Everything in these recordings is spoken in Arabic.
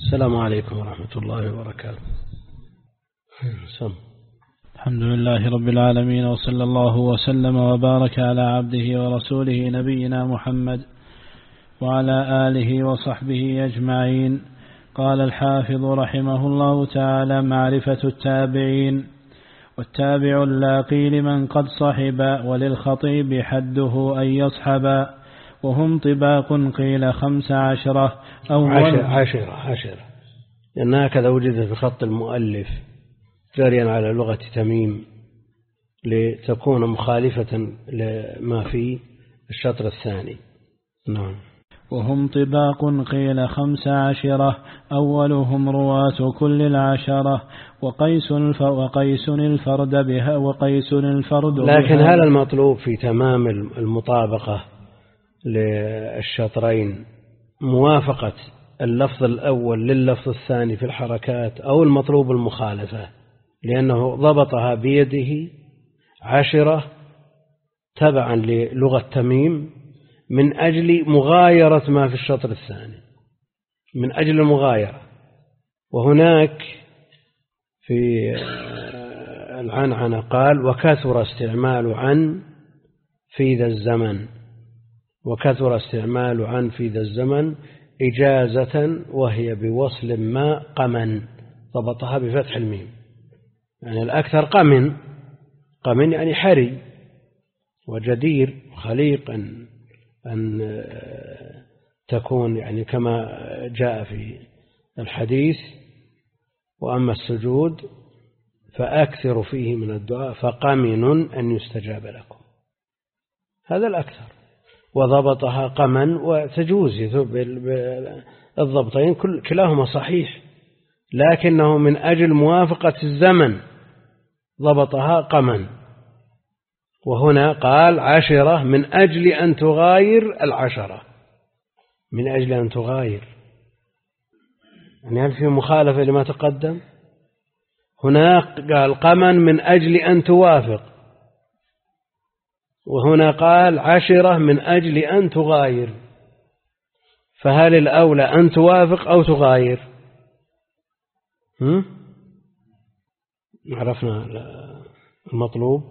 السلام عليكم ورحمة الله وبركاته. الحمد لله رب العالمين، وصلى الله وسلم وبارك على عبده ورسوله نبينا محمد وعلى آله وصحبه أجمعين. قال الحافظ رحمه الله تعالى: معرفة التابعين. والتابع اللاقي لمن قد صحب، وللخطيب حده أن يصحب، وهم طباق قيل 15 عشرة، لأن هكذا وجد في خط المؤلف جاريا على لغة تميم لتكون مخالفة لما في الشطر الثاني. نعم. وهم طباق قيل 15، أولهم رواة كل العشرة، وقيس الفرد بها، وقيس الفرد بها. لكن هذا المطلوب في تمام المطابقة للشطرين موافقة اللفظ الأول لللفظ الثاني في الحركات، أو المطلوب المخالفة، لأنه ضبطها بيده 10 تبعا للغة تميم من أجل مغايرة ما في الشطر الثاني، من أجل المغايرة. وهناك في العنعنة قال: وكثر استعمال عن في ذا الزمن، وكثر استعمال عن في ذا الزمن إجازة وهي بوصل ما قمن، ضبطها بفتح الميم، يعني الأكثر قمن يعني حري وجدير خليق أن تكون يعني كما جاء في الحديث: وأما السجود فأكثر فيه من الدعاء فقمن أن يستجاب لكم، هذا الأكثر. وضبطها قمن وتجوز الضبطين كلاهما صحيح، لكنه من أجل موافقة الزمن ضبطها قمن. وهنا قال 10 من أجل أن تغاير 10، من أجل أن تغاير، يعني هل في مخالفة لما تقدم؟ هناك قال قمن من أجل أن توافق، وهنا قال 10 من أجل أن تغاير، فهل الأولى أن توافق أو تغاير؟ عرفنا المطلوب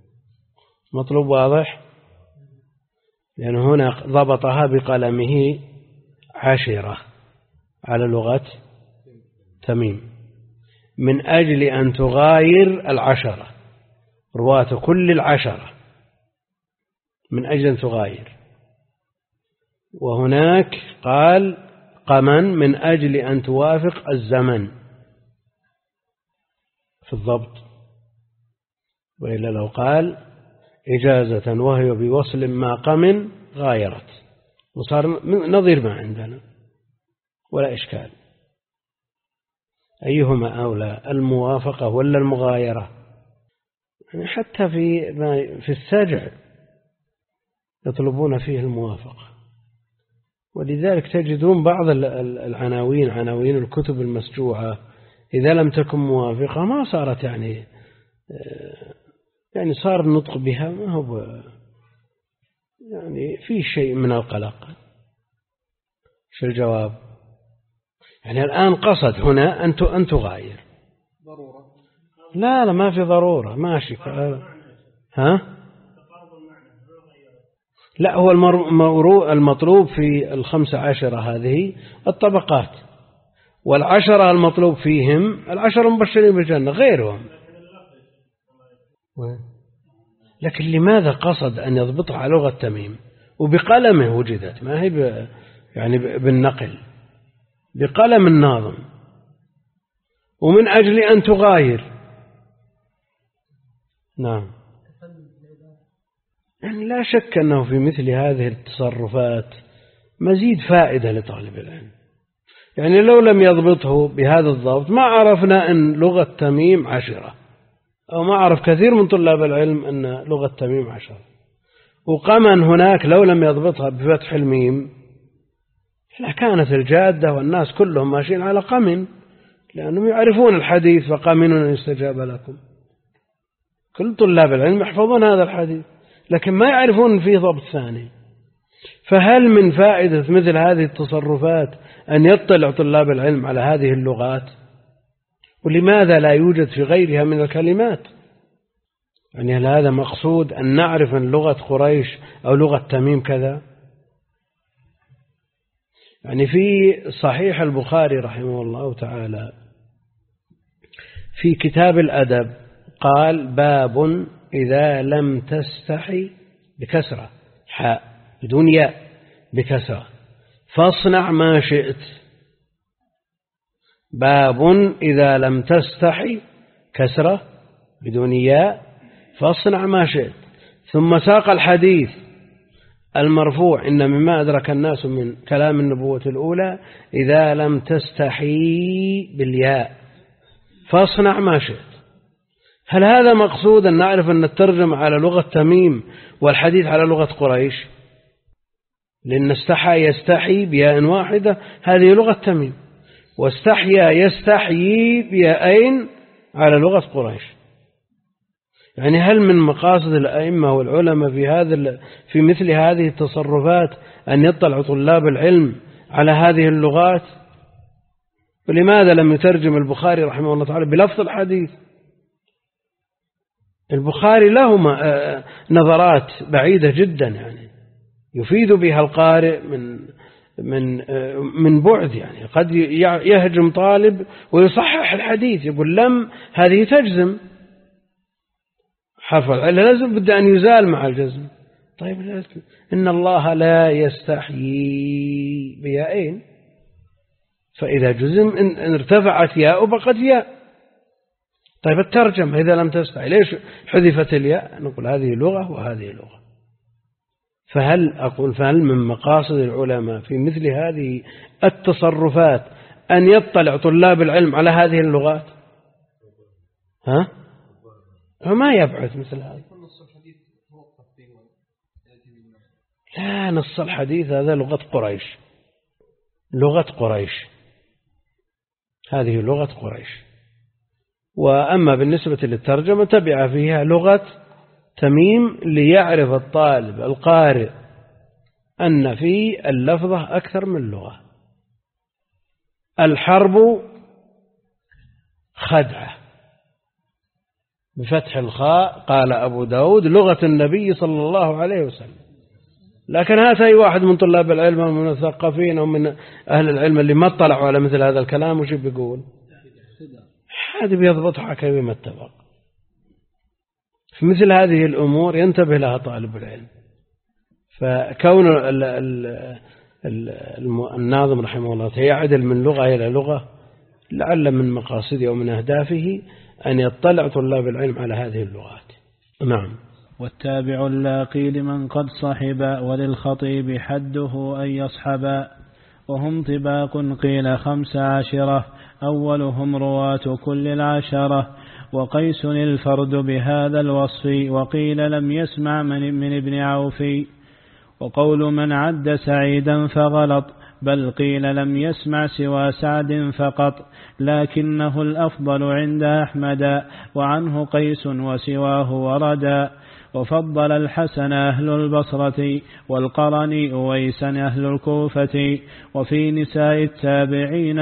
واضح، لأن هنا ضبطها بقلمه 10 على لغة تميم من أجل أن تغاير 10، رواة كل 10 من أجل أن تغاير. وهناك قال قمن من أجل أن توافق الزمن في الضبط، وإلا لو قال إجازة وهي بوصل ما قمن غايرت، وصار نظير ما عندنا ولا إشكال. أيهما أولى، الموافقة ولا المغايرة؟ يعني حتى في السجع يطلبون فيه الموافقة، ولذلك تجدون بعض العناوين، عناوين الكتب المسجوعة، إذا لم تكن موافقة ما صارت يعني صار النطق بها ما هو يعني في شيء من القلق. شو الجواب؟ يعني الآن قصد هنا أن تغاير ضرورة؟ لا ما في ضرورة، ماشي. لا، هو المطلوب في 15 هذه الطبقات، 10 المطلوب فيهم 10 مبشرين بالجنة غيرهم. لكن لماذا قصد أن يضبطها على لغة تميم وبقلمه وجدت، ما هي يعني بالنقل، بقلم الناظم، ومن أجل أن تغاير؟ نعم. يعني لا شك أنه في مثل هذه التصرفات مزيد فائدة لطالب العلم. يعني لو لم يضبطه بهذا الضبط ما عرفنا أن لغة تميم 10، أو ما عرف كثير من طلاب العلم أن لغة تميم 10. وقمن هناك لو لم يضبطها بفتح الميم لكانت الجادة والناس كلهم ماشيين على قمن، لأنهم يعرفون الحديث: فقمن أن يستجاب لكم. كل طلاب العلم يحفظون هذا الحديث، لكن ما يعرفون فيه ضبط ثاني. فهل من فائدة مثل هذه التصرفات أن يطلع طلاب العلم على هذه اللغات؟ ولماذا لا يوجد في غيرها من الكلمات؟ يعني هل هذا مقصود أن نعرف أن لغة قريش أو لغة تميم كذا؟ يعني في صحيح البخاري رحمه الله تعالى في كتاب الأدب قال: باب إذا لم تستحي، بكسرة حاء بدون ياء، بكسرة، فاصنع ما شئت. باب إذا لم تستحي، كسرة بدون ياء، فاصنع ما شئت. ثم ساق الحديث المرفوع: إن مما أدرك الناس من كلام النبوة الأولى إذا لم تستحي بالياء فاصنع ما شئت. هل هذا مقصود أن نعرف أن نترجم على لغة تميم والحديث على لغة قريش؟ لأن استحى يستحي بياء واحدة هذه لغة تميم، واستحيا يستحيي بياءين على لغة قريش. يعني هل من مقاصد الأئمة والعلماء في مثل هذه التصرفات أن يطلع طلاب العلم على هذه اللغات؟ ولماذا لم يترجم البخاري رحمه الله تعالى بلفظ الحديث؟ البخاري له نظرات بعيدة جدا، يعني يفيد بها القارئ من بعد. يعني قد يهجم طالب ويصحح الحديث، يقول لم هذه تجزم، حرف العلة لازم بد أن يزال مع الجزم. طيب إن الله لا يستحيي بياءين، فإذا جزم إن ارتفعت ياء بقت ياء. طيب الترجمة إذا لم تستحي ليش حذفت الياء؟ نقول هذه لغة وهذه لغة. فهل من مقاصد العلماء في مثل هذه التصرفات أن يطلع طلاب العلم على هذه اللغات؟ ما يبعث مثل هذا. لا، نص الحديث هذا لغة قريش، لغة قريش، هذه لغة قريش. وأما بالنسبة للترجمة تبع فيها لغة تميم ليعرف الطالب القارئ أن في اللفظة أكثر من لغة. الحرب خدعة بفتح الخاء، قال أبو داود لغة النبي صلى الله عليه وسلم. لكن هات أي واحد من طلاب العلم ومن المثقفين أو من أهل العلم اللي ما اطلعوا على مثل هذا الكلام وش بيقول؟ هذا بيضبطها كيما اتفق. في مثل هذه الأمور ينتبه لها طالب العلم. فكون الناظم رحمه الله يعدل من لغة إلى لغة لعل من مقاصده ومن أهدافه أن يطلع طلاب العلم على هذه اللغات. نعم. والتابع اللاقي لمن قد صحب، وللخطيب حده أن يصحب. وهم طباق قيل 15، أولهم رواة كل العشرة. وقيس الفرد بهذا الوصف، وقيل لم يسمع من ابن عوف. وقول من عد سعيدا فغلط، بل قيل لم يسمع سوى سعد فقط. لكنه الأفضل عند أحمد، وعنه قيس وسواه وردا. وفضل الحسن أهل البصرة، والقرن أويسا أهل الكوفة. وفي نساء التابعين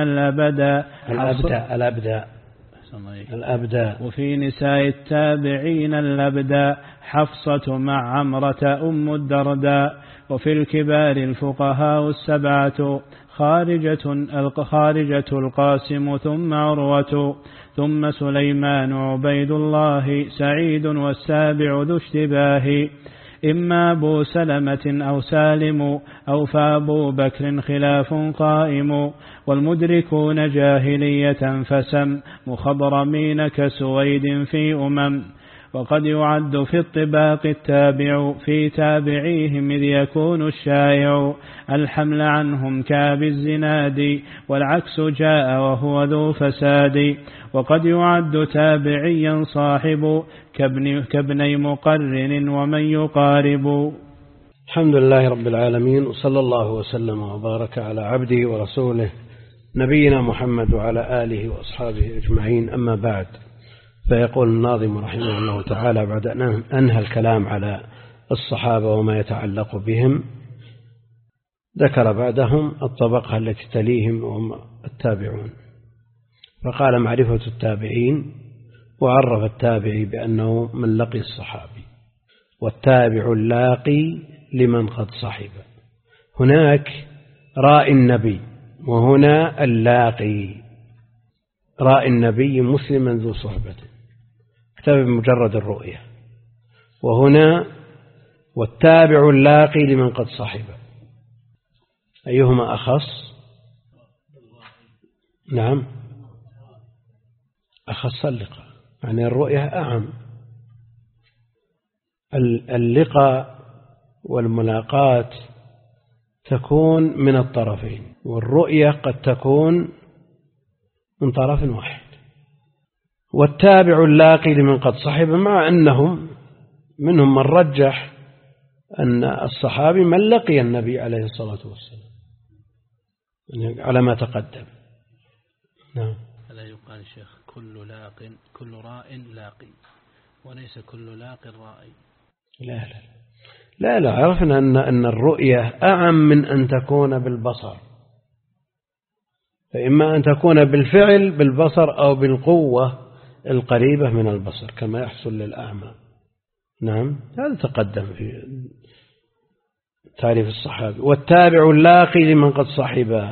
الأبداء وفي نساء التابعين الأبداء حفصة مع عمرة أم الدرداء. وفي الكبار الفقهاء السبعة، خارجة القاسم ثم عروة، ثم سليمان عبيد الله سعيد، والسابع ذو اشتباه. إما أبو سلمة أو سالم، أو فأبو بكر خلاف قائم. والمدركون جاهلية فسم، مخضرمين كسويد في أمم. وقد يعد في الطباق التابع، في تابعيهم إذ يكون الشائع الحمل عنهم كاب الزناد، والعكس جاء وهو ذو فساد. وقد يعد تابعيا صاحب، كابني مقرن ومن يقارب. الحمد لله رب العالمين، وصلى الله وسلم وبارك على عبده ورسوله نبينا محمد وعلى آله وأصحابه أجمعين. أما بعد، فيقول الناظم رحمه الله تعالى بعد أن أنهى الكلام على الصحابة وما يتعلق بهم، ذكر بعدهم الطبقة التي تليهم وهم التابعون، فقال معرفة التابعين، وعرف التابعي بأنه من لقي الصحابي، والتابع اللاقي لمن قد صحب. هناك راء النبي، وهنا اللاقي. راء النبي مسلما ذو صحبة اكتفى بمجرد الرؤية، وهنا والتابع اللاقي لمن قد صحب. أيهما أخص؟ نعم، أخص اللقاء، يعني الرؤية أعم. اللقاء والملاقات تكون من الطرفين، والرؤية قد تكون من طرف واحد. والتابع اللاقي لمن قد صحب، مع أنهم منهم من رجح أن الصحابي من لقي النبي عليه الصلاة والسلام على ما تقدم. نعم. ألا يقال شيخ كل راء لاقي وليس كل لاق رائي؟ لا عرفنا أن الرؤية أعم من أن تكون بالبصر، فإما أن تكون بالفعل بالبصر أو بالقوة القريبة من البصر كما يحصل للأعمى. نعم، هذا تقدم في تعريف الصحابي. والتابع اللاقي لمن قد صحب،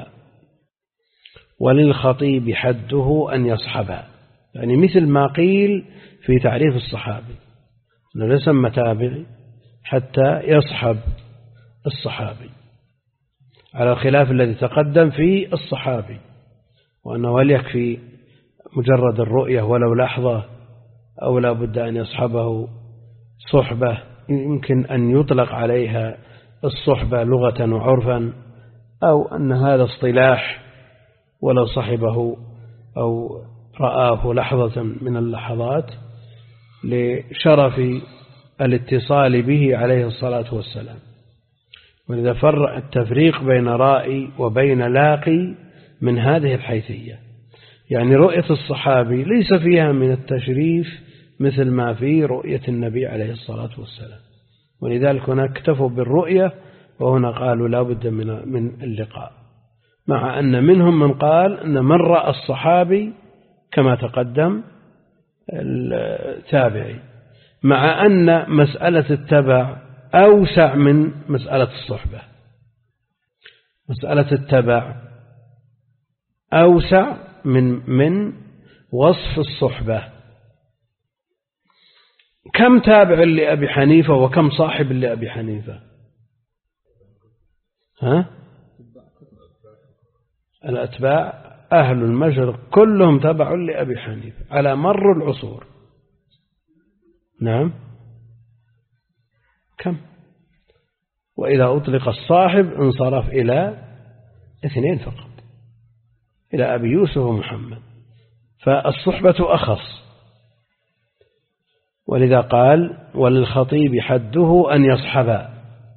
وللخطيب حده أن يصحب، يعني مثل ما قيل في تعريف الصحابي أنه لا يسمى تابعي حتى يصحب الصحابي، على الخلاف الذي تقدم في الصحابي، وأنه هل يكفي مجرد الرؤية ولو لحظة أو لا بد أن يصحبه صحبة، يمكن أن يطلق عليها الصحبة لغة وعرفا، أو أن هذا اصطلاح ولو صحبه أو رآه لحظة من اللحظات لشرف الاتصال به عليه الصلاة والسلام. ولذا فرق التفريق بين رائي وبين لاقي من هذه الحيثية، يعني رؤية الصحابي ليس فيها من التشريف مثل ما في رؤية النبي عليه الصلاة والسلام، ولذلك هنا اكتفوا بالرؤية، وهنا قالوا لا بد من اللقاء، مع أن منهم من قال أن من رأى الصحابي كما تقدم التابعي، مع أن مسألة التبع أوسع من مسألة الصحبة. مسألة التبع أوسع من وصف الصحبة. كم تابع لأبي حنيفة وكم صاحب لأبي حنيفة؟ الأتباع أهل المشرق كلهم تبع لأبي حنيفة على مر العصور. نعم، كم؟ وإذا أطلق الصاحب انصرف إلى 2 فقط، إلى أبي يوسف ومحمد، فالصحبة أخص. ولذا قال وللخطيب حده أن يصحب،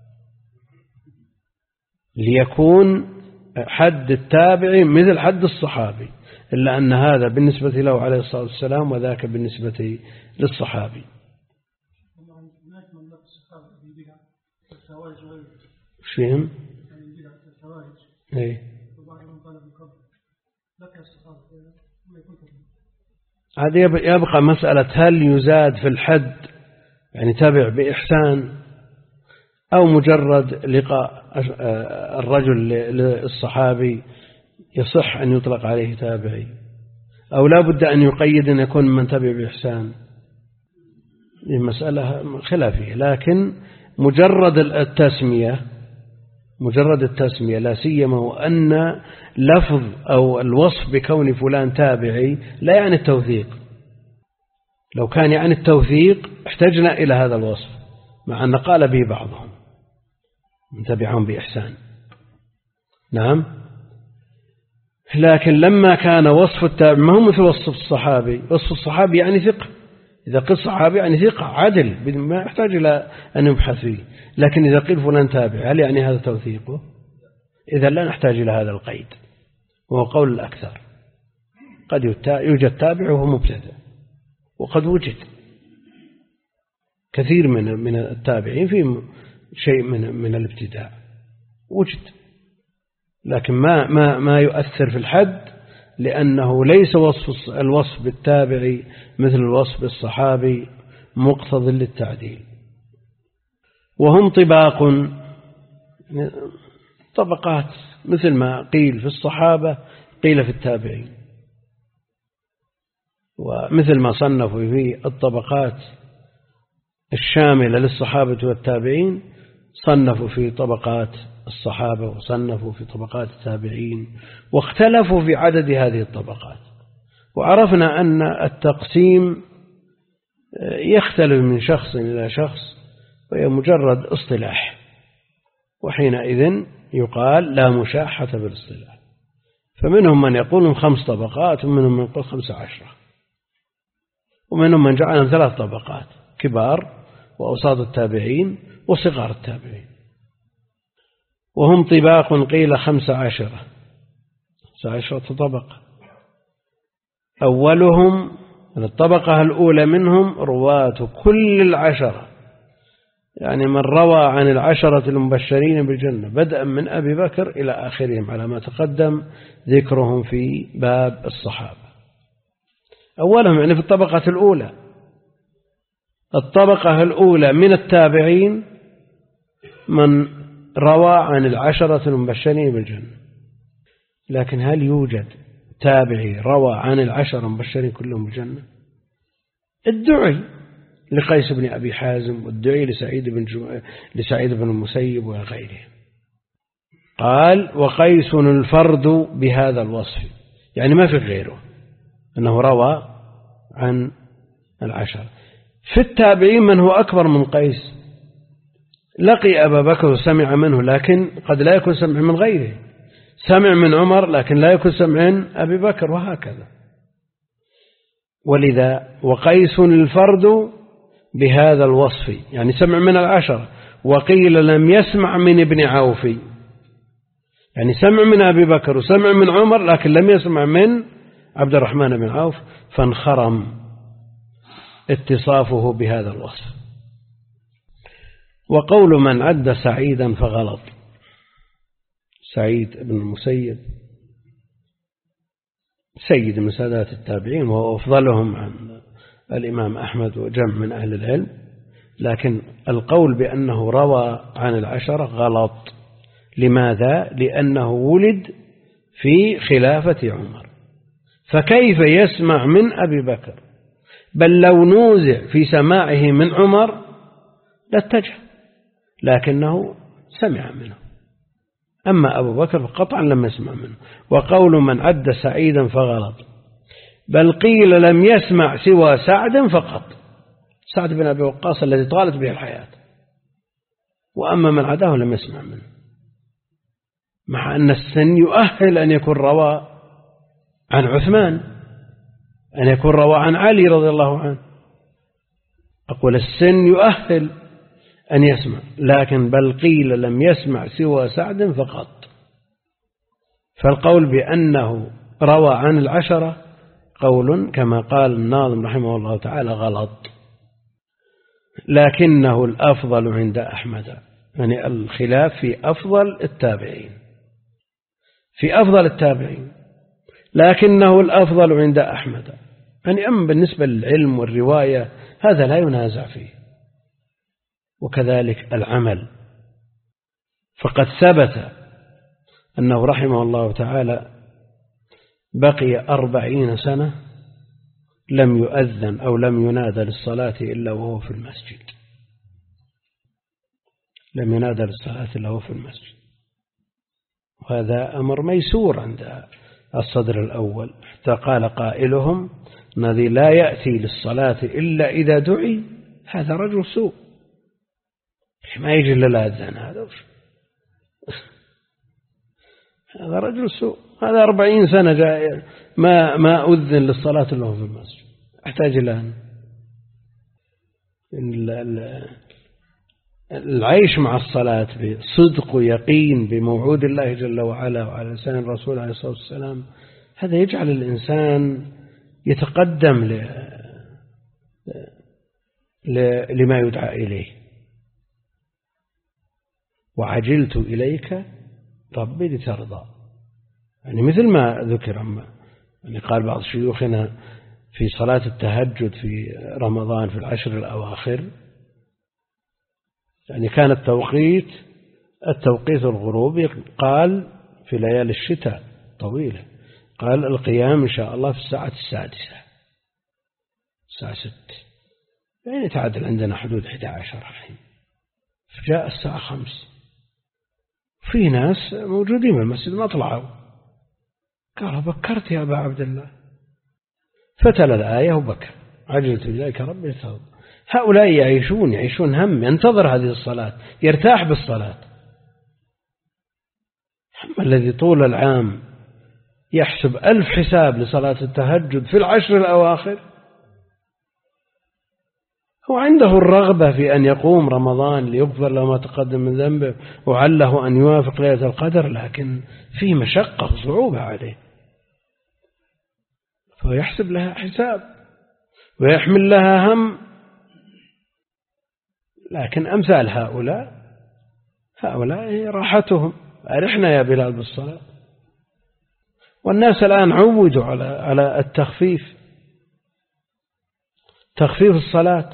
ليكون حد التابع مثل حد الصحابي، إلا أن هذا بالنسبة له عليه الصلاة والسلام وذاك بالنسبة للصحابي. فهم؟ هذا يبقى مسألة هل يزاد في الحد يعني تابع بإحسان، أو مجرد لقاء الرجل للصحابي يصح أن يطلق عليه تابعي، أو لا بد أن يقيد أن يكون من تبع بإحسان. مسألة خلافية، لكن مجرد التسمية لا سيما وأن لفظ أو الوصف بكون فلان تابعي لا يعني التوثيق. لو كان يعني التوثيق احتجنا إلى هذا الوصف، مع أن قال به بعضهم من تبعهم بإحسان. نعم، لكن لما كان وصف التابع ما هو مثل وصف الصحابي. وصف الصحابي يعني ثقة، إذا قيل صحابي يعني ثقة عدل ما يحتاج إلى أن يبحث فيه. لكن إذا قيل فلان تابع هل يعني هذا توثيقه؟ إذا لا نحتاج إلى هذا القيد، وهو قول الأكثر. قد يوجد تابع وهو مبتدع، وقد وجد كثير من التابعين في شيء من الابتداع وجد، لكن ما يؤثر في الحد، لأنه ليس الوصف بالتابعي مثل الوصف بالصحابي مقتض للتعديل. وهم طباق، طبقات، مثل ما قيل في الصحابة قيل في التابعين، ومثل ما صنفوا في الطبقات الشاملة للصحابة والتابعين صنفوا في طبقات الصحابة وصنفوا في طبقات التابعين، واختلفوا في عدد هذه الطبقات. وعرفنا أن التقسيم يختلف من شخص إلى شخص، وهي مجرد اصطلاح، وحينئذ يقال لا مشاحة بالاصطلاح. فمنهم من يقول 5 طبقات، ومنهم من يقول 15، ومنهم من جعلهم 3 طبقات: كبار وأوساط التابعين وصغار التابعين. وهم طباق قيل 15 طبقة. أولهم الطبقة الأولى منهم رواة كل 10، يعني من روى عن 10 المبشرين بالجنة بدءا من أبي بكر إلى آخرهم على ما تقدم ذكرهم في باب الصحابة. أولهم يعني في الطبقة الأولى. الطبقة الأولى من التابعين من روى عن 10 المبشرين بالجنة. لكن هل يوجد تابعي روى عن 10 المبشرين كلهم بالجنة؟ الدعي لقيس بن أبي حازم، والدعي لسعيد بن المسيب وغيره. قال: وقيس الفرد بهذا الوصف، يعني ما في غيره أنه روى عن 10. في التابعين من هو أكبر من قيس، لقي أبا بكر وسمع منه، لكن قد لا يكون سمع من غيره. سمع من عمر لكن لا يكون سمع من أبي بكر، وهكذا. ولذا وقيس الفرد بهذا الوصف، يعني سمع من 10. وقيل لم يسمع من ابن عوف، يعني سمع من أبي بكر وسمع من عمر لكن لم يسمع من عبد الرحمن بن عوف، فانخرم اتصافه بهذا الوصف. وقول من عد سعيدا فغلط، سعيد بن المسيب سيد من سادات التابعين، وهو أفضلهم عن الإمام أحمد وجمع من أهل العلم، لكن القول بأنه روى عن 10 غلط. لماذا؟ لأنه ولد في خلافة عمر، فكيف يسمع من أبي بكر؟ بل لو نوزع في سماعه من عمر لاتجه، لكنه سمع منه. أما أبو بكر فقطعا لم يسمع منه. وقول من عد سعيدا فغلط، بل قيل لم يسمع سوى سعد فقط، سعد بن أبي وقاص الذي طالت به الحياة، وأما من عداه لم يسمع منه، مع أن السن يؤهل أن يكون روى عن عثمان، أن يكون روى عن علي رضي الله عنه. أقول السن يؤهل أن يسمع، لكن بل قيل لم يسمع سوى سعد فقط. فالقول بأنه روى عن 10 قول كما قال الناظم رحمه الله تعالى غلط. لكنه الأفضل عند أحمد، يعني الخلاف في أفضل التابعين، في أفضل التابعين، لكنه الأفضل عند أحمد. يعني أما بالنسبة للعلم والرواية هذا لا ينازع فيه، وكذلك العمل. فقد ثبت أنه رحمه الله تعالى بقي 40 سنة لم يؤذن أو لم ينادى للصلاة إلا وهو في المسجد، لم ينادى للصلاة إلا وهو في المسجد. وهذا أمر ميسور عند الصدر الأول، حتى قال قائلهم: الذي لا يأتي للصلاة إلا إذا دعي هذا رجل سوء، ما يجي إلا الأذان، هذا رجل سوء. هذا 40 سنة جاء ما أذن للصلاة إلا في المسجد. أحتاج إلى العيش مع الصلاة بصدق ويقين بموعود الله جل وعلا وعلى لسان الرسول عليه الصلاة والسلام، هذا يجعل الإنسان يتقدم لما يدعى إليه. وعجلت إليك ربي لترضى. يعني مثل ما ذكر يعني قال بعض شيوخنا في صلاة التهجد في رمضان في العشر الأواخر، يعني كان التوقيت الغروب، قال في ليالي الشتاء طويلة، قال القيام إن شاء الله في الساعة 6 الساعة 6، يعني تعادل عندنا حدود 11 الحين. فجاء الساعة 5 في ناس موجودين في المسجد ما طلعوا، قال بكرت يا أبا عبد الله، فتل الآية وبكى عجلت إليك ربي ثوب. هؤلاء يعيشون هم، ينتظر هذه الصلاة، يرتاح بالصلاة. أما الذي طول العام يحسب 1000 حساب لصلاة التهجد في العشر الأواخر، هو عنده الرغبة في أن يقوم رمضان ليغفر له ما تقدم من ذنبه وعله أن يوافق ليلة القدر، لكن في مشقة وصعوبة عليه، فيحسب لها حساب ويحمل لها هم. لكن أمثال هؤلاء راحتهم، أرحنا يا بلال بالصلاة. والناس الآن عودوا على التخفيف، تخفيف الصلاة،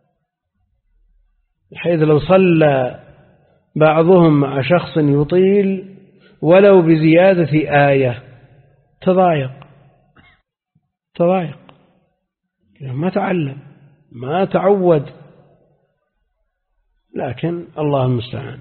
بحيث لو صلى بعضهم مع شخص يطيل ولو بزيادة آية تضايق، ما تعلم ما تعود. لكن الله المستعان.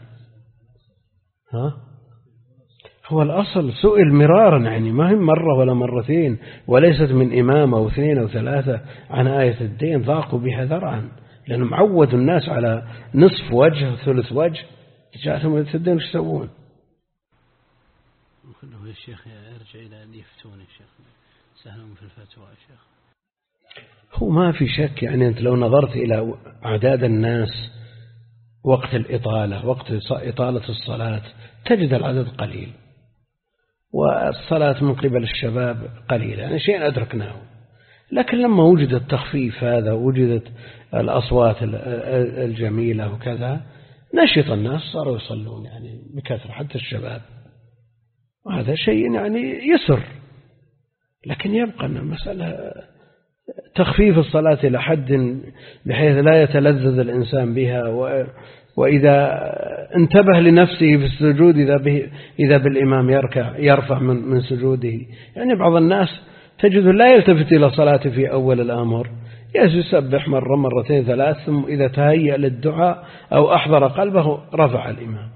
هو الأصل سئل مرارا، يعني ما هي مرة ولا مرتين، وليست من إمام أو 2 أو 3 عن آية الدين، ضاقوا بها ذرعا، لأنهم عودوا الناس على نصف وجه ثلث وجه، جاءتهم آية الدين وش يسوون؟ كله يا شيخ يرجع إلى أن يفتون يا شيخ، سهلهم في الفتوى يا شيخ. هو ما في شك، يعني أنت لو نظرت إلى أعداد الناس وقت الإطالة، وقت إطالة الصلاة، تجد العدد قليل، والصلاة من قبل الشباب قليلة، يعني شيء أدركناه. لكن لما وجد التخفيف هذا، وجدت الأصوات الجميلة وكذا، نشط الناس صاروا يصلون يعني بكثرة حتى الشباب، وهذا شيء يعني يسر. لكن يبقى أن المسألة تخفيف الصلاة إلى حد بحيث لا يتلذذ الإنسان بها، وإذا انتبه لنفسه في السجود إذا بالإمام يرفع من سجوده. يعني بعض الناس تجد لا يلتفت إلى صلاته في أول الأمر، يسبح مرة مرتين 3، ثم إذا تهيأ للدعاء أو أحضر قلبه رفع الإمام،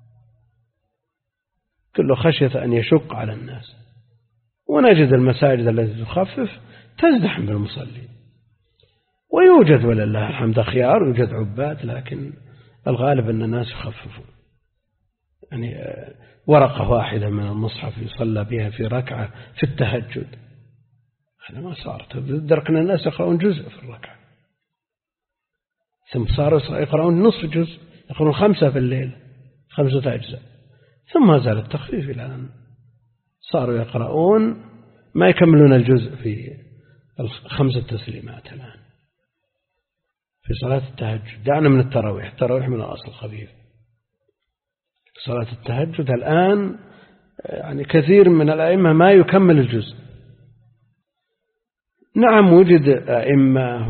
كله خشية أن يشق على الناس. ونجد المساجد التي تخفف تزدحم بالمصلين، ويوجد ولله الحمد خيار، يوجد عباد، لكن الغالب أن الناس يخففون. يعني ورقة واحدة من المصحف يصلى بها في ركعة في التهجد، هذا ما صارت. دركنا الناس يقرؤون جزء في الركعة، ثم صاروا يقرؤون نصف جزء، يقرؤون 5 في الليل، 5 أجزاء، ثم زال التخفيف إلى أن صاروا يقرؤون ما يكملون الجزء في 5 تسليمات الآن في صلاة التهجد. دعنا من التراويح من الأصل خفيف. صلاة التهجد الآن يعني كثير من الأئمة ما يكمل الجزء. نعم وجد أئمة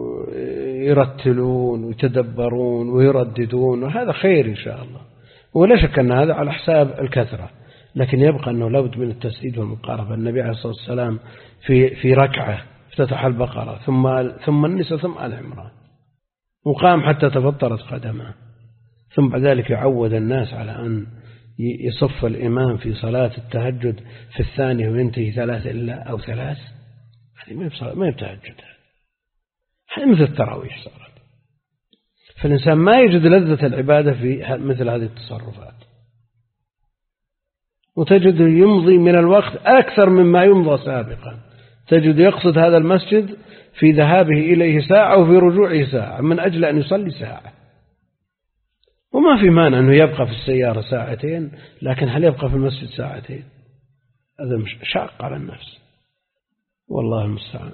يرتلون ويتدبرون ويرددون، وهذا خير إن شاء الله، ولا شك أن هذا على حساب الكثرة، لكن يبقى أنه لابد من التسديد والمقاربة. النبي عليه الصلاة والسلام في ركعة افتتح البقرة ثم النساء ثم آل عمران، وقام حتى تفطرت قدمه، ثم بعد ذلك يعود الناس على أن يصف الإمام في صلاة التهجد في الثانية وينتهي 3 إلا أو 3. هذه ما يتهجد، هذه مثل التراويح صارت. فالإنسان ما يجد لذة العبادة في مثل هذه التصرفات، وتجد يمضي من الوقت أكثر مما يمضى سابقا. تجد يقصد هذا المسجد في ذهابه إليه ساعة وفي رجوعه ساعة من أجل أن يصلي ساعة، وما في مانع أنه يبقى في السيارة 2 ساعة، لكن هل يبقى في المسجد 2 ساعة؟ هذا شاق على النفس، والله المستعان.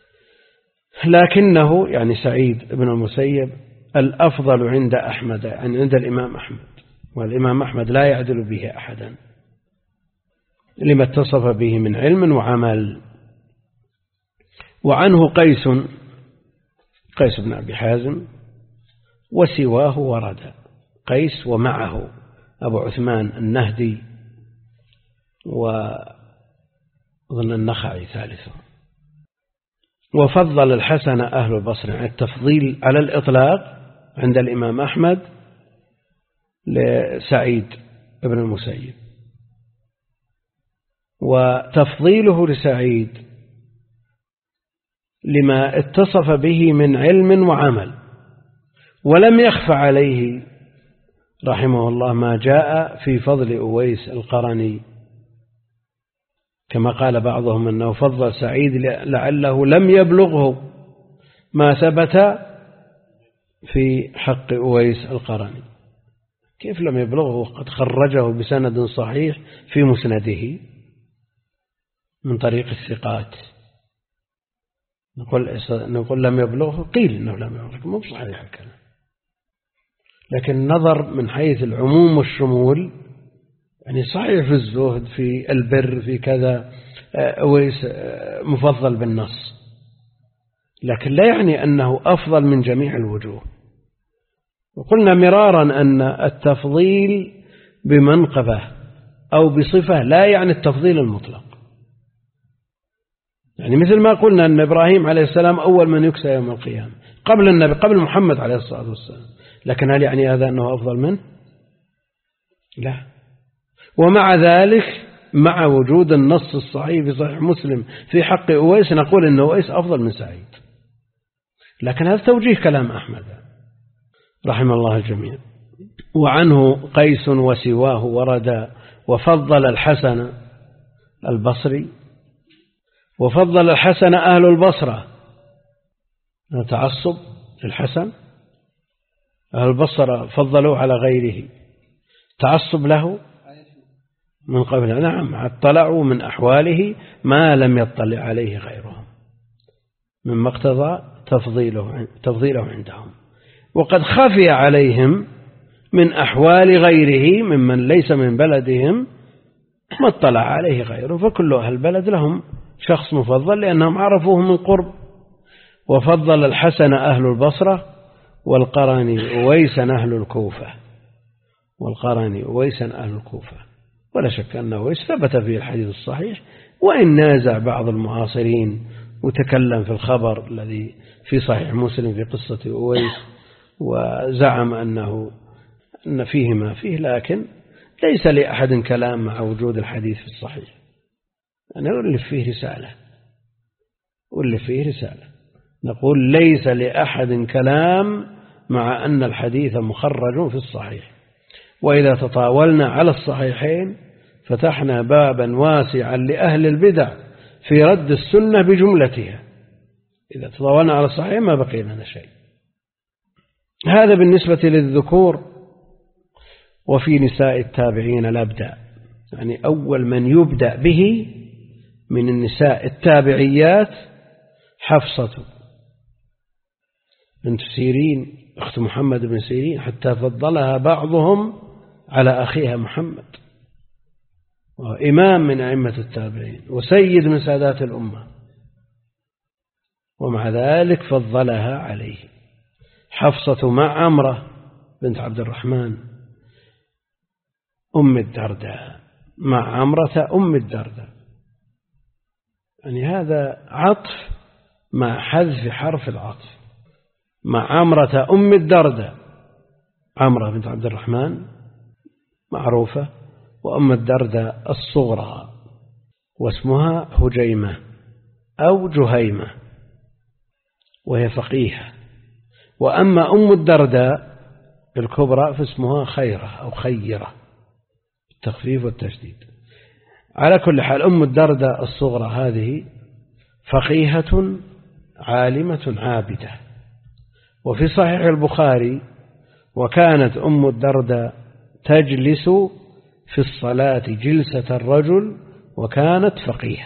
لكنه يعني سعيد بن المسيب الأفضل عند أحمد، يعني عند الإمام أحمد، والإمام أحمد لا يعدل به أحدا. لما اتصف به من علم وعمل. وعنه قيس بن أبي حازم وسواه ورد. قيس ومعه أبو عثمان النهدي وظن النخعي ثالثه. وفضل الحسن أهل البصرة، يعني التفضيل على الإطلاق عند الإمام أحمد لسعيد بن المسيب، وتفضيله لسعيد لما اتصف به من علم وعمل، ولم يخف عليه رحمه الله ما جاء في فضل أويس القرني، كما قال بعضهم أنه فضل سعيد لعله لم يبلغه ما ثبت في حق أويس القرني. كيف لم يبلغه؟ قد خرجه بسند صحيح في مسنده من طريق الثقات. نقول لم يبلغه، قيل إنه لم يبلغه، مو صحيح الكلام، لكن نظر من حيث العموم والشمول، يعني صحيح في الزهد في البر في كذا أويس مفضل بالنص، لكن لا يعني أنه أفضل من جميع الوجوه. وقلنا مرارا أن التفضيل بمنقبة أو بصفة لا يعني التفضيل المطلق. يعني مثل ما قلنا أن إبراهيم عليه السلام أول من يكسى يوم القيامة قبل النبي، قبل محمد عليه الصلاة والسلام، لكن هل يعني هذا أنه أفضل منه؟ لا. ومع ذلك مع وجود النص الصحيح في صحيح مسلم في حق أويس نقول أن أويس أفضل من سعيد، لكن هذا توجيه كلام أحمد رحمه الله الجميع. وعنه قيس وسواه ورد. وفضل الحسن البصري، وفضل الحسن أهل البصرة، تعصب للحسن، أهل البصرة فضلوا على غيره، تعصب له من قبل. نعم، اطلعوا من أحواله ما لم يطلع عليه غيرهم مما اقتضى تفضيله عندهم، وقد خفي عليهم من أحوال غيره ممن ليس من بلدهم ما اطلع عليه غيره، فكل أهل البلد لهم شخص مفضل لأنهم عرفوه من قرب. وفضل الحسن أهل البصرة والقرني أويسا أهل الكوفة، والقرني أويسا أهل الكوفة. ولا شك أن أويس ثبت فيه الحديث الصحيح، وإن نازع بعض المعاصرين وتكلم في الخبر الذي في صحيح مسلم في قصة أويس وزعم أن فيه ما فيه، لكن ليس لأحد كلام مع وجود الحديث في الصحيح. أنا أؤلف فيه رسالة نقول ليس لأحد كلام مع أن الحديث مخرج في الصحيح. وإذا تطاولنا على الصحيحين فتحنا بابا واسعا لأهل البدع في رد السنة بجملتها. إذا تطاولنا على الصحيح ما بقي لنا شيء. هذا بالنسبة للذكور. وفي نساء التابعين الأبدع، يعني أول من يبدأ به من النساء التابعيات حفصة بنت سيرين أخت محمد بن سيرين، حتى فضلها بعضهم على أخيها محمد، وإمام من أئمة التابعين وسيد من سادات الأمة، ومع ذلك فضلها عليه. حفصة مع عمرة بنت عبد الرحمن أم الدرداء مع عمرة أم الدرداء، يعني هذا عطف مع حذف حرف العطف. مع عمرة أم الدرداء، عمرة بنت عبد الرحمن معروفة، وأم الدرداء الصغرى واسمها هجيمة أو جهيمة وهي فقيهة. وأما أم الدرداء الكبرى فاسمها خيرة أو خيرة بالتخفيف والتشديد. على كل حال أم الدرداء الصغرى هذه فقيهة عالمة عابدة. وفي صحيح البخاري وكانت أم الدرداء تجلس في الصلاة جلسة الرجل وكانت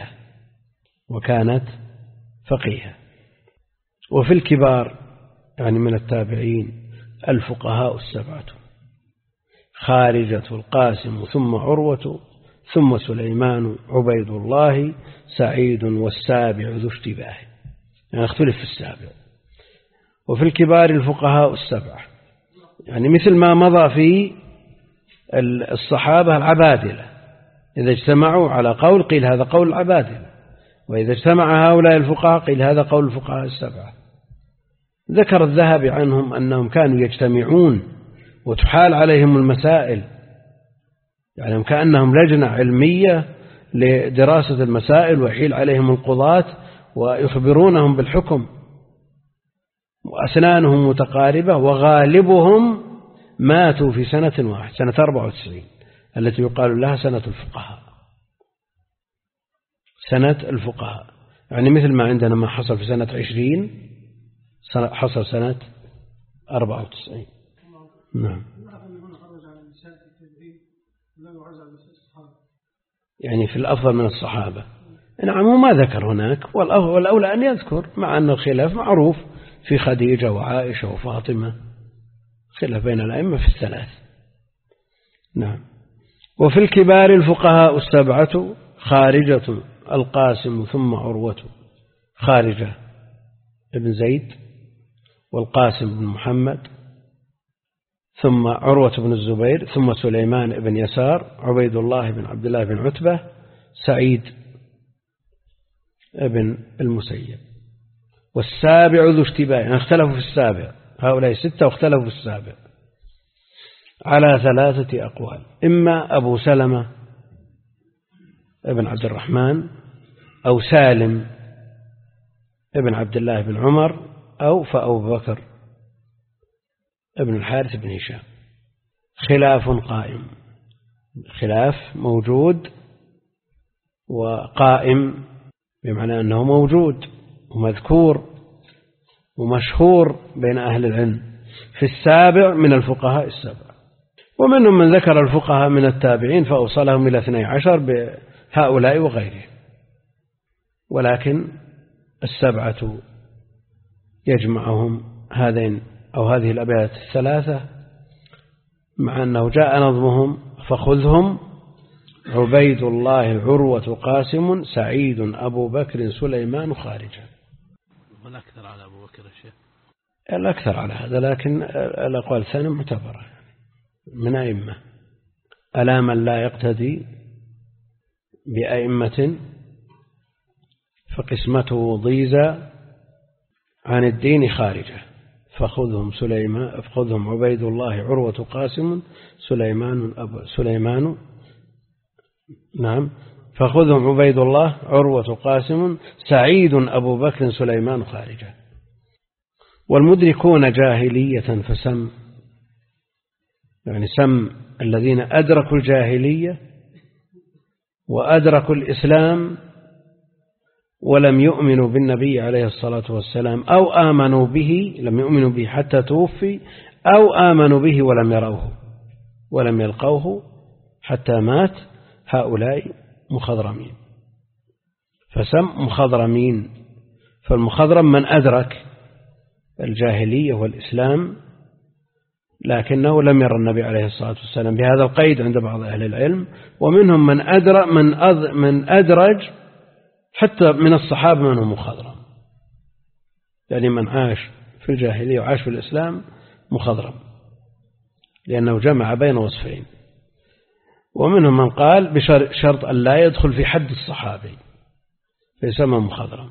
فقيهة. وفي الكبار يعني من التابعين الفقهاء السبعة: خارجة، القاسم، ثم عروة، ثم سليمان عبيد الله سعيد والسابع ذو اشتباه، يعني اختلف في السابع. وفي الكبار الفقهاء السبعة، يعني مثل ما مضى في الصحابة العبادلة، إذا اجتمعوا على قول قيل هذا قول العبادلة، وإذا اجتمع هؤلاء الفقهاء قيل هذا قول الفقهاء السبعة. ذكر الذهبي عنهم أنهم كانوا يجتمعون وتحال عليهم المسائل، يعني كأنهم لجنة علمية لدراسة المسائل، ويحيل عليهم القضاة ويخبرونهم بالحكم، وأسنانهم متقاربة، وغالبهم ماتوا في سنة واحدة، سنة 94 التي يقال لها سنة الفقهاء. سنة الفقهاء يعني مثل ما عندنا ما حصل في سنة 20 حصل سنة 94. نعم. يعني في الأفضل من الصحابة. نعم، وما ذكر هناك، والأولى أن يذكر، مع أن الخلاف معروف في خديجة وعائشة وفاطمة، خلاف بين الأئمة في الثلاث. نعم. وفي الكبار الفقهاء السبعة خارجة القاسم ثم عروة، خارجة ابن زيد والقاسم بن محمد ثم عروة بن الزبير ثم سليمان بن يسار عبيد الله بن عبد الله بن عتبة سعيد بن المسيب. والسابع ذو اشتباه، يعني اختلفوا في السابع، هؤلاء 6 واختلفوا في السابع على 3 أقوال: إما أبو سلمة ابن عبد الرحمن، أو سالم ابن عبد الله بن عمر، أو فأبو بكر ابن الحارث بن هشام. خلاف قائم، خلاف موجود وقائم، بمعنى أنه موجود ومذكور ومشهور بين أهل العلم في السابع من الفقهاء السبع. ومنهم من ذكر الفقهاء من التابعين فأوصلهم إلى 12 بهؤلاء وغيرهم، ولكن السبعة يجمعهم هذين أو هذه الأبيات الثلاثة، مع أنه جاء نظمهم: فخذهم عبيد الله عروة قاسم سعيد أبو بكر سليمان خارجة. والأكثر على أبو بكر الشيخ، الأكثر على هذا، لكن الأقوال الثانية معتبرة من أئمة. ألا من لا يقتدي بأئمة فقسمته ضيزة عن الدين خارجة. فخذهم عبيد الله عروة قاسم سليمان نعم، فخذهم عبيد الله عروة قاسم سعيد أبو بكر سليمان خارجة. والمدركون جاهلية فسم، يعني سم الذين أدركوا الجاهلية وأدركوا الإسلام ولم يؤمنوا بالنبي عليه الصلاة والسلام، أو آمنوا به، لم يؤمنوا به حتى توفي، أو آمنوا به ولم يروه ولم يلقوه حتى مات، هؤلاء مخضرمين. فسم مخضرمين. فالمخضرم من أدرك الجاهلية والإسلام لكنه لم يرى النبي عليه الصلاة والسلام، بهذا القيد عند بعض أهل العلم. ومنهم من أدرج حتى من الصحابة من هم مخضرم، يعني من عاش في الجاهلية وعاش في الإسلام مخضرم، لأنه جمع بين وصفين. ومنهم من قال بشرط أن لا يدخل في حد الصحابي فيسمى مخضرم.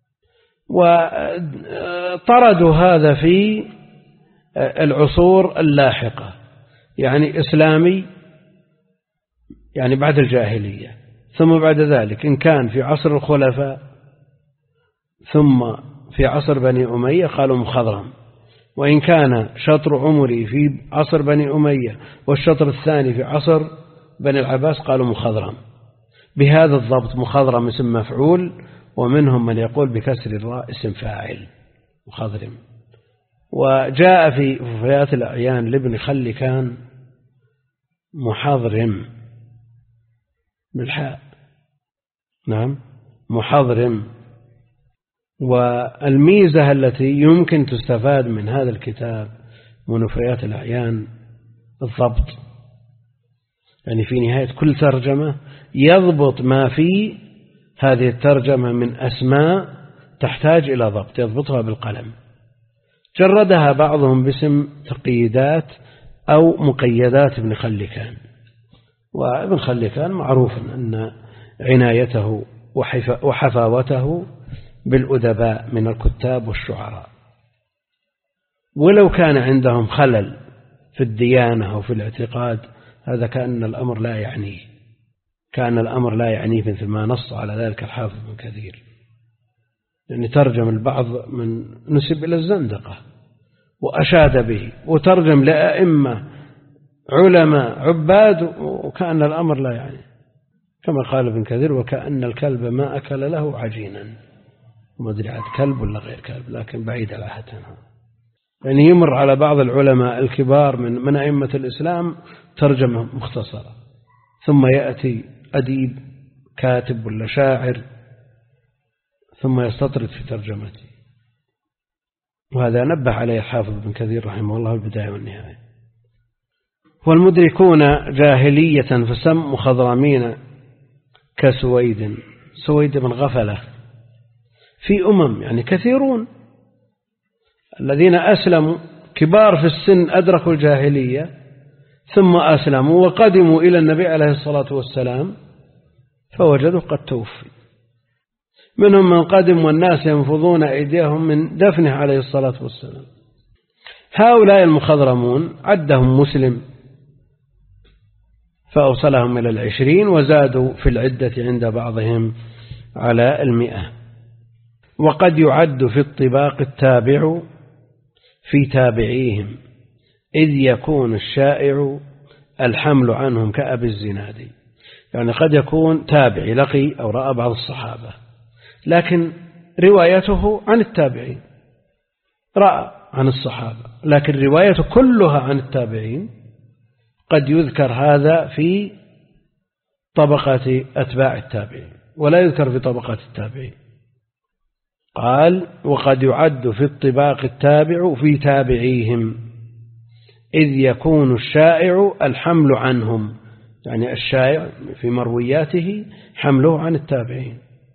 وطردوا هذا في العصور اللاحقة، يعني إسلامي يعني بعد الجاهلية، ثم بعد ذلك إن كان في عصر الخلفاء ثم في عصر بني أمية قالوا مخضرم، وإن كان شطر عمري في عصر بني أمية والشطر الثاني في عصر بني العباس قالوا مخضرم. بهذا الضبط مخضرم اسم مفعول، ومنهم من يقول بكسر الراء اسم فاعل مخضرم. وجاء في وفيات الأعيان لابن خلكان محضرم بالحاء، نعم محضرم. والميزة التي يمكن تستفاد من هذا الكتاب من وفيات الأعيان الضبط، يعني في نهاية كل ترجمة يضبط ما في هذه الترجمة من أسماء تحتاج إلى ضبط، يضبطها بالقلم. جردها بعضهم باسم تقييدات أو مقيدات ابن خلكان. وابن خلكان معروف أن عنايته وحفاوته بالأدباء من الكتاب والشعراء، ولو كان عندهم خلل في الديانة أو في الاعتقاد هذا كأن الأمر لا يعنيه، كان الأمر لا يعنيه، مثل ما نص على ذلك الحافظ ابن كثير، يعني ترجم البعض من نسب إلى الزندقة وأشاد به، وترجم لأئمة علماء عباد وكأن الأمر لا يعني، كما قال ابن كثير وكأن الكلب ما أكل له عجينا، وما أدري عاد كلب ولا غير كلب، لكن بعيد العهد عنه. يعني يمر على بعض العلماء الكبار من أئمة الإسلام ترجمة مختصرة، ثم يأتي أديب كاتب ولا شاعر ثم يستطرد في ترجمته، وهذا نبه عليه الحافظ ابن كثير رحمه الله البداية والنهاية. والمدركون جاهلية فسم مخضرمين كسويد، سويد بن غفلة. في يعني كثيرون الذين أسلموا كبار في السن أدركوا الجاهلية ثم أسلموا وقدموا إلى النبي عليه الصلاة والسلام فوجدوا قد توفي. منهم من قدم والناس ينفضون أيديهم من دفنه عليه الصلاة والسلام. هؤلاء المخضرمون عدهم مسلم فأوصلهم إلى 20 وزادوا في العدة عند بعضهم على 100. وقد يعد في الطباق التابع في تابعيهم إذ يكون الشائع الحمل عنهم كأبي الزنادي. يعني قد يكون تابعي لقي أو رأى بعض الصحابة لكن روايته عن التابعين، رأى عن الصحابة لكن روايته كلها عن التابعين. قد يذكر هذا في طبقة أتباع التابعين ولا يذكر في طبقة التابعين. قال وقد يعد في الطباق التابع في تابعيهم إذ يكون الشائع الحمل عنهم، يعني الشائع في مروياته حمله عن التابعين.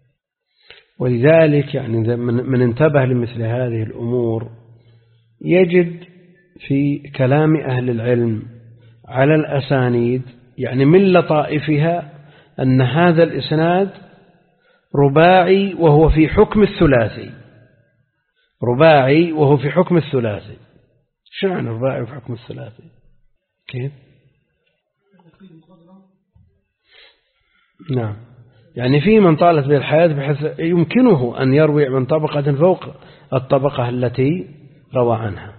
ولذلك يعني من انتبه لمثل هذه الأمور يجد في كلام أهل العلم على الأسانيد يعني من لطائفها أن هذا الإسناد رباعي وهو في حكم الثلاثي، رباعي وهو في حكم الثلاثي. شو معنى رباعي وفي حكم الثلاثي؟ كيف؟ نعم، يعني في من طالت به الحياة بحيث يمكنه أن يروي من طبقة فوق الطبقة التي روى عنها.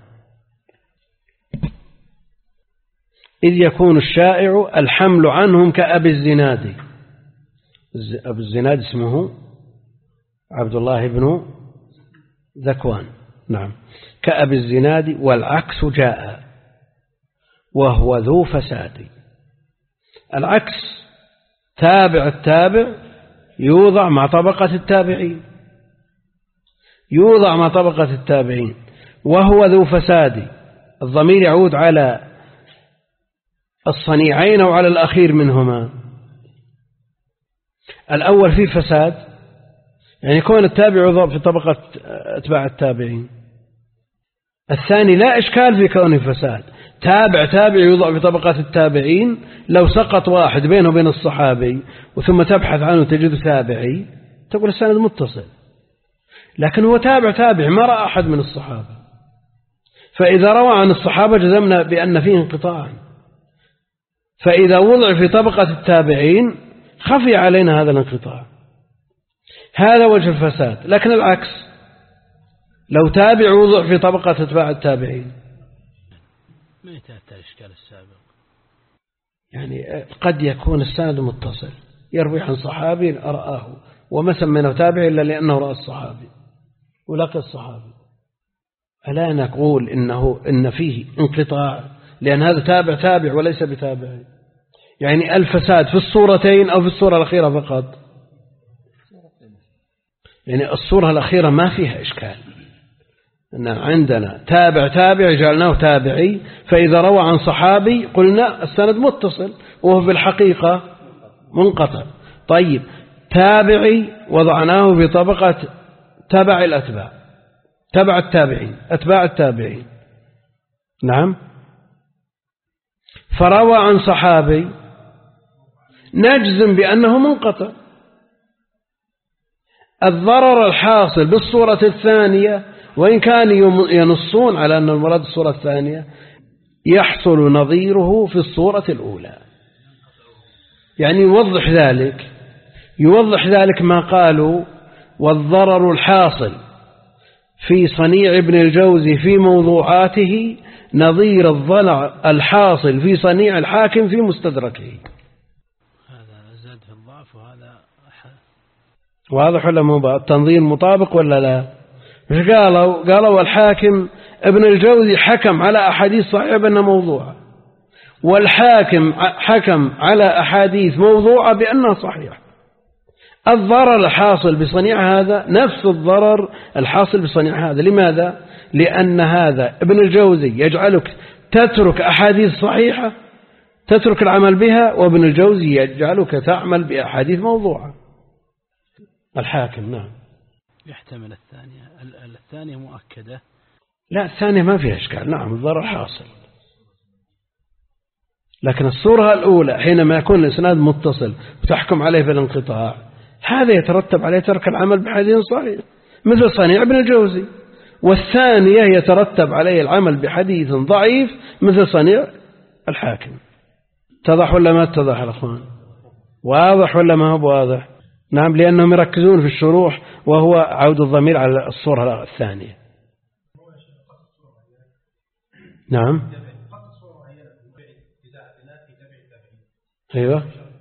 إذ يكون الشائع الحمل عنهم كأبي الزناد. أبو الزناد اسمه عبد الله بن ذكوان، نعم، كأبي الزناد. والعكس جاء وهو ذو فساد. العكس تابع التابع يوضع مع طبقة التابعين، يوضع مع طبقة التابعين وهو ذو فساد. الضمير يعود على الصنيعين أو على الأخير منهما. الأول فيه فساد يعني كون التابع يوضع في طبقة أتباع التابعين. الثاني لا إشكال في كونه فساد، تابع يوضع في طبقة التابعين. لو سقط واحد بينه وبين الصحابي وثم تبحث عنه تجد تابعي تقول السند متصل، لكن هو تابع ما رأى أحد من الصحابة، فإذا روى عن الصحابة جزمنا بأن فيه انقطاعا. فإذا وضع في طبقة التابعين خفي علينا هذا الانقطاع. هذا وجه الفساد. لكن العكس لو تابع وضع في طبقة أتباع التابعين ما يتأتى إشكال السابق، يعني قد يكون السند متصل يروي عن صحابي رآه وما سميناه تابع إلا لأنه رأى الصحابي ولقى الصحابي. ألا نقول إن فيه انقطاع لأن هذا تابع وليس بتابع؟ يعني الفساد في الصورتين أو في الصورة الأخيرة فقط؟ يعني الصورة الأخيرة ما فيها إشكال، عندنا تابع جعلناه تابعي، فإذا روى عن صحابي قلنا السند متصل وهو في الحقيقة منقطع. طيب تابعي وضعناه في طبقة تبع الأتباع، تبع التابعين، أتباع التابعين. نعم. فروى عن صحابي نجزم بأنه منقطع. الضرر الحاصل بالصورة الثانية وإن كان ينصون على أن المراد الصورة الثانية يحصل نظيره في الصورة الأولى. يعني يوضح ذلك ما قالوا والضرر الحاصل في صنيع ابن الجوزي في موضوعاته نظير الضلع الحاصل في صنيع الحاكم في مستدركه. هذا زاد في الضعف وهذا واضح ولا مو؟ التنظير مطابق ولا لا؟ مش قالوا الحاكم ابن الجوزي حكم على أحاديث صحيحة بأنها موضوعة، والحاكم حكم على أحاديث موضوعة بأنها صحيحة. الضرر الحاصل بصنيع هذا نفس الضرر الحاصل بصنيع هذا. لماذا؟ لأن هذا ابن الجوزي يجعلك تترك أحاديث صحيحة تترك العمل بها، وابن الجوزي يجعلك تعمل بأحاديث موضوعة. الحاكم نعم يحتمل الثانية مؤكدة. لا الثانية ما فيها إشكال، نعم الضرر حاصل، لكن الصورة الأولى حينما يكون الإسناد متصل وتحكم عليه بالانقطاع هذا يترتب عليه ترك العمل بحديث صحيح مثل صنيع ابن الجوزي، والثانية يترتب عليه العمل بحديث ضعيف مثل صنيع الحاكم. اتضح ولا ما اتضح يا أخوان؟ واضح ولا ما هو واضح؟ نعم، لأنهم يركزون في الشروح وهو عود الضمير على الصورة الثانية. نعم أيوة.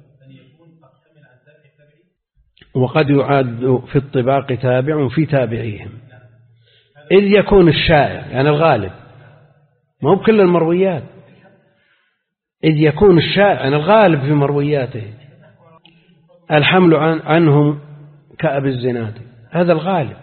وقد يعاد في الطباق تابع في تابعيهم، إذ يكون الشائع يعني الغالب، ما هو بكل المرويات، إذ يكون الشائع يعني الغالب في مروياته الحمل عنهم كأب الزناد، هذا الغالب.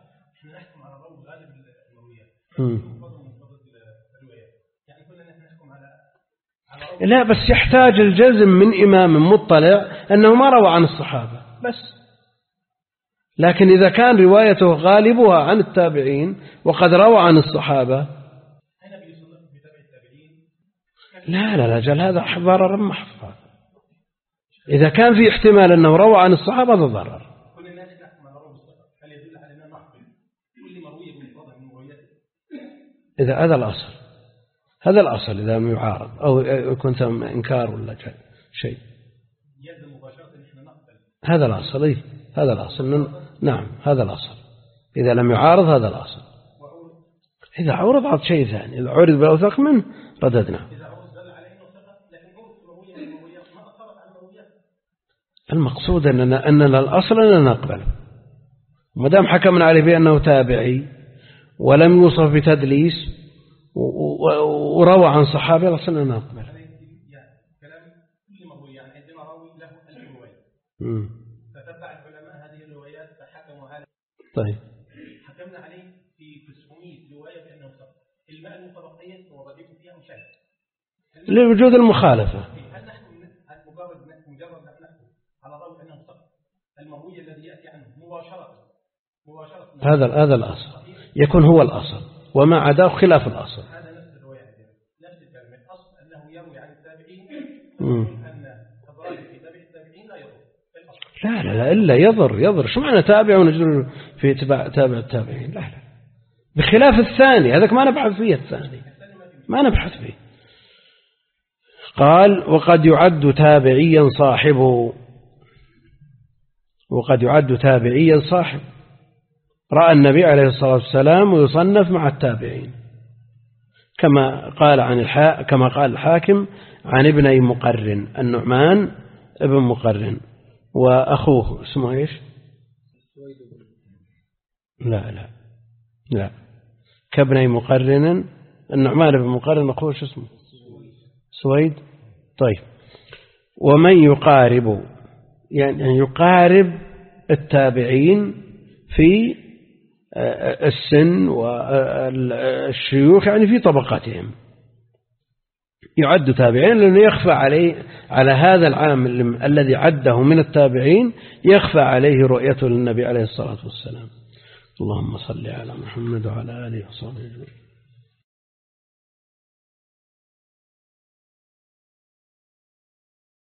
لا بس يحتاج الجزم من إمام مطلع أنه ما روى عن الصحابة بس، لكن إذا كان روايته غالبها عن التابعين وقد روى عن الصحابة لا جل هذا ضرر محض. إذا كان في احتمال أنه روى عن الصحابة هذا ضرر. إذا هذا الأصل إذا لم يعارض أو يكون ثم إنكار ولا شيء، هذا الأصل. هذا الأصل. نعم هذا الأصل، إذا لم يعارض هذا الأصل. إذا عرض على شيء ثاني، إذا عرض بأوثق منه رددنا. المقصود أننا الأصل أننا نقبله ما دام حكمنا عليه بأنه تابعي ولم يوصف بتدليس وروى عن صحابي الأصل أننا نقبله. فتبع العلماء هذه الروايات فحكموا عليه. طيب حكمنا عليه في 900 رواية بأنه صح. الماء المتبقية وضعيف فيها مشاهد لوجود المخالفة. هل نحن مجرد نحكم على ضوء أنه صح المروي الذي يأتي عنه مباشرة هذا الأصل يكون هو الأصل، وما عداه خلاف الأصل. هذا نفس الرواية نفس الكلمة. الأصل أنه يروي عن التابعين أن الضرائب في تابع التابعين لا يضر. لا إلا يضر. شو معنى تابع ونجر في تابع التابعين؟ لا بخلاف الثاني، هذاك ما نبحث فيه، الثاني ما نبحث فيه. قال وقد يعد تابعيا صاحبه، وقد يعد تابعيا صاحب رأى النبي عليه الصلاة والسلام ويصنف مع التابعين، كما قال الحاكم عن ابني مقرن، النعمان ابن مقرن وأخوه اسمه إيش؟ لا كابني مقرن، النعمان بن مقرن أخوه شو اسمه؟ سويد. طيب ومن يقارب يعني يقارب التابعين في السن والشيوخ، يعني في طبقاتهم يعد تابعين، لأنه يخفى عليه على هذا العام الذي عده من التابعين يخفى عليه رؤيته للنبي عليه الصلاة والسلام. اللهم صل على محمد وعلى آله وصحبه أجمعين.